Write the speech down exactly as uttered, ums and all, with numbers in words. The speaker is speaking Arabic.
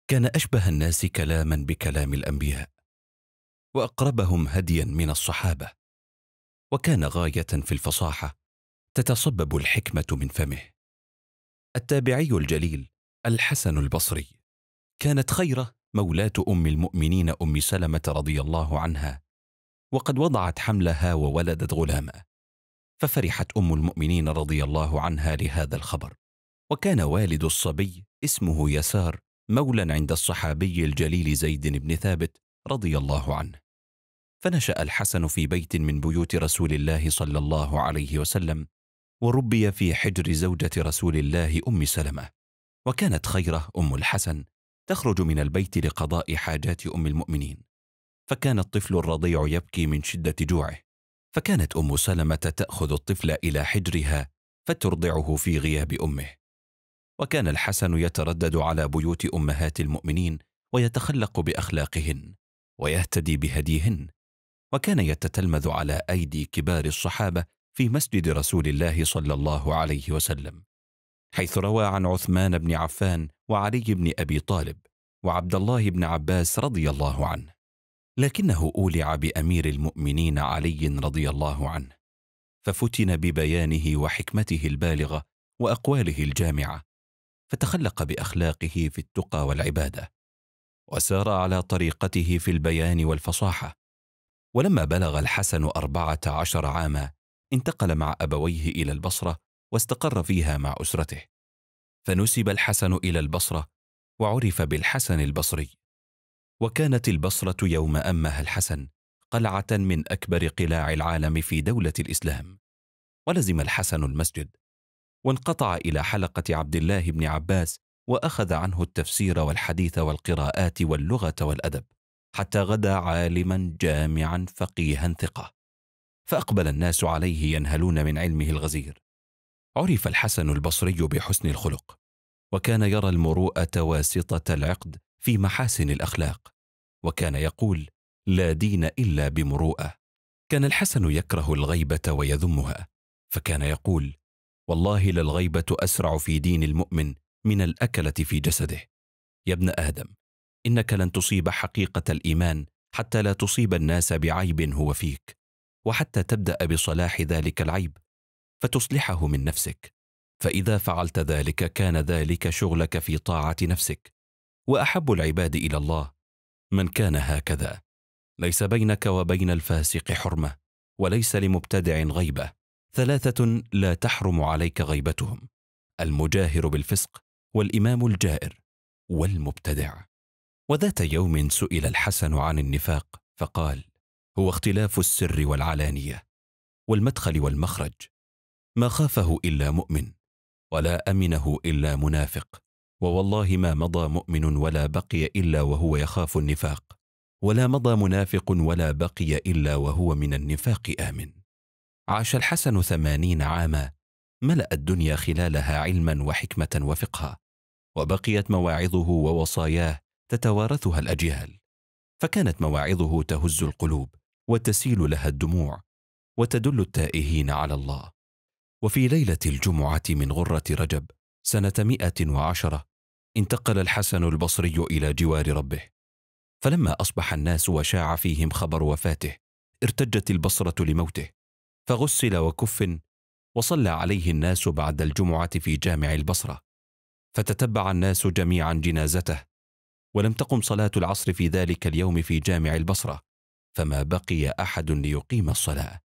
كان أشبه الناس كلاما بكلام الأنبياء، وأقربهم هديا من الصحابة، وكان غاية في الفصاحة تتصبب الحكمة من فمه. التابعي الجليل الحسن البصري كانت خيرة مولاة أم المؤمنين أم سلمة رضي الله عنها، وقد وضعت حملها وولدت غلاما، ففرحت أم المؤمنين رضي الله عنها لهذا الخبر. وكان والد الصبي اسمه يسار، مولا عند الصحابي الجليل زيد بن ثابت رضي الله عنه. فنشأ الحسن في بيت من بيوت رسول الله صلى الله عليه وسلم، وربي في حجر زوجة رسول الله أم سلمة. وكانت خيرة أم الحسن تخرج من البيت لقضاء حاجات أم المؤمنين، فكان الطفل الرضيع يبكي من شدة جوعه، فكانت أم سلمة تأخذ الطفل إلى حجرها فترضعه في غياب أمه. وكان الحسن يتردد على بيوت أمهات المؤمنين ويتخلق بأخلاقهن ويهتدي بهديهن، وكان يتتلمذ على أيدي كبار الصحابة في مسجد رسول الله صلى الله عليه وسلم، حيث روى عن عثمان بن عفان وعلي بن أبي طالب وعبد الله بن عباس رضي الله عنه، لكنه أولع بأمير المؤمنين علي رضي الله عنه، ففتن ببيانه وحكمته البالغة وأقواله الجامعة، فتخلق بأخلاقه في التقى والعبادة، وسار على طريقته في البيان والفصاحة. ولما بلغ الحسن أربعة عشر عاما انتقل مع أبويه إلى البصرة واستقر فيها مع أسرته، فنسب الحسن إلى البصرة وعرف بالحسن البصري. وكانت البصرة يوم أمها الحسن قلعة من أكبر قلاع العالم في دولة الإسلام، ولزم الحسن المسجد، وانقطع إلى حلقة عبد الله بن عباس، وأخذ عنه التفسير والحديث والقراءات واللغة والأدب، حتى غدا عالما جامعا فقيها ثقة، فأقبل الناس عليه ينهلون من علمه الغزير. عرف الحسن البصري بحسن الخلق، وكان يرى المروءة واسطة العقد في محاسن الأخلاق، وكان يقول: لا دين إلا بمروءة. كان الحسن يكره الغيبة ويذمها، فكان يقول: والله للغيبة أسرع في دين المؤمن من الأكلة في جسده. يا ابن آدم، إنك لن تصيب حقيقة الإيمان حتى لا تصيب الناس بعيب هو فيك، وحتى تبدأ بصلاح ذلك العيب فتصلحه من نفسك، فإذا فعلت ذلك كان ذلك شغلك في طاعة نفسك. وأحب العباد إلى الله من كان هكذا، ليس بينك وبين الفاسق حرمة، وليس لمبتدع غيبة. ثلاثة لا تحرم عليك غيبتهم: المجاهر بالفسق، والإمام الجائر، والمبتدع. وذات يوم سئل الحسن عن النفاق فقال: هو اختلاف السر والعلانية، والمدخل والمخرج، ما خافه إلا مؤمن، ولا أمنه إلا منافق، ووالله ما مضى مؤمن ولا بقي إلا وهو يخاف النفاق، ولا مضى منافق ولا بقي إلا وهو من النفاق آمن. عاش الحسن ثمانين عاما، ملأ الدنيا خلالها علما وحكمة وفقها، وبقيت مواعظه ووصاياه تتوارثها الأجيال، فكانت مواعظه تهز القلوب وتسيل لها الدموع، وتدل التائهين على الله. وفي ليلة الجمعة من غرة رجب سنة مئة وعشرة انتقل الحسن البصري إلى جوار ربه، فلما أصبح الناس وشاع فيهم خبر وفاته ارتجت البصرة لموته، فغسل وكفن، وصلى عليه الناس بعد الجمعة في جامع البصرة، فتتبع الناس جميعا جنازته، ولم تقم صلاة العصر في ذلك اليوم في جامع البصرة، فما بقي أحد ليقيم الصلاة.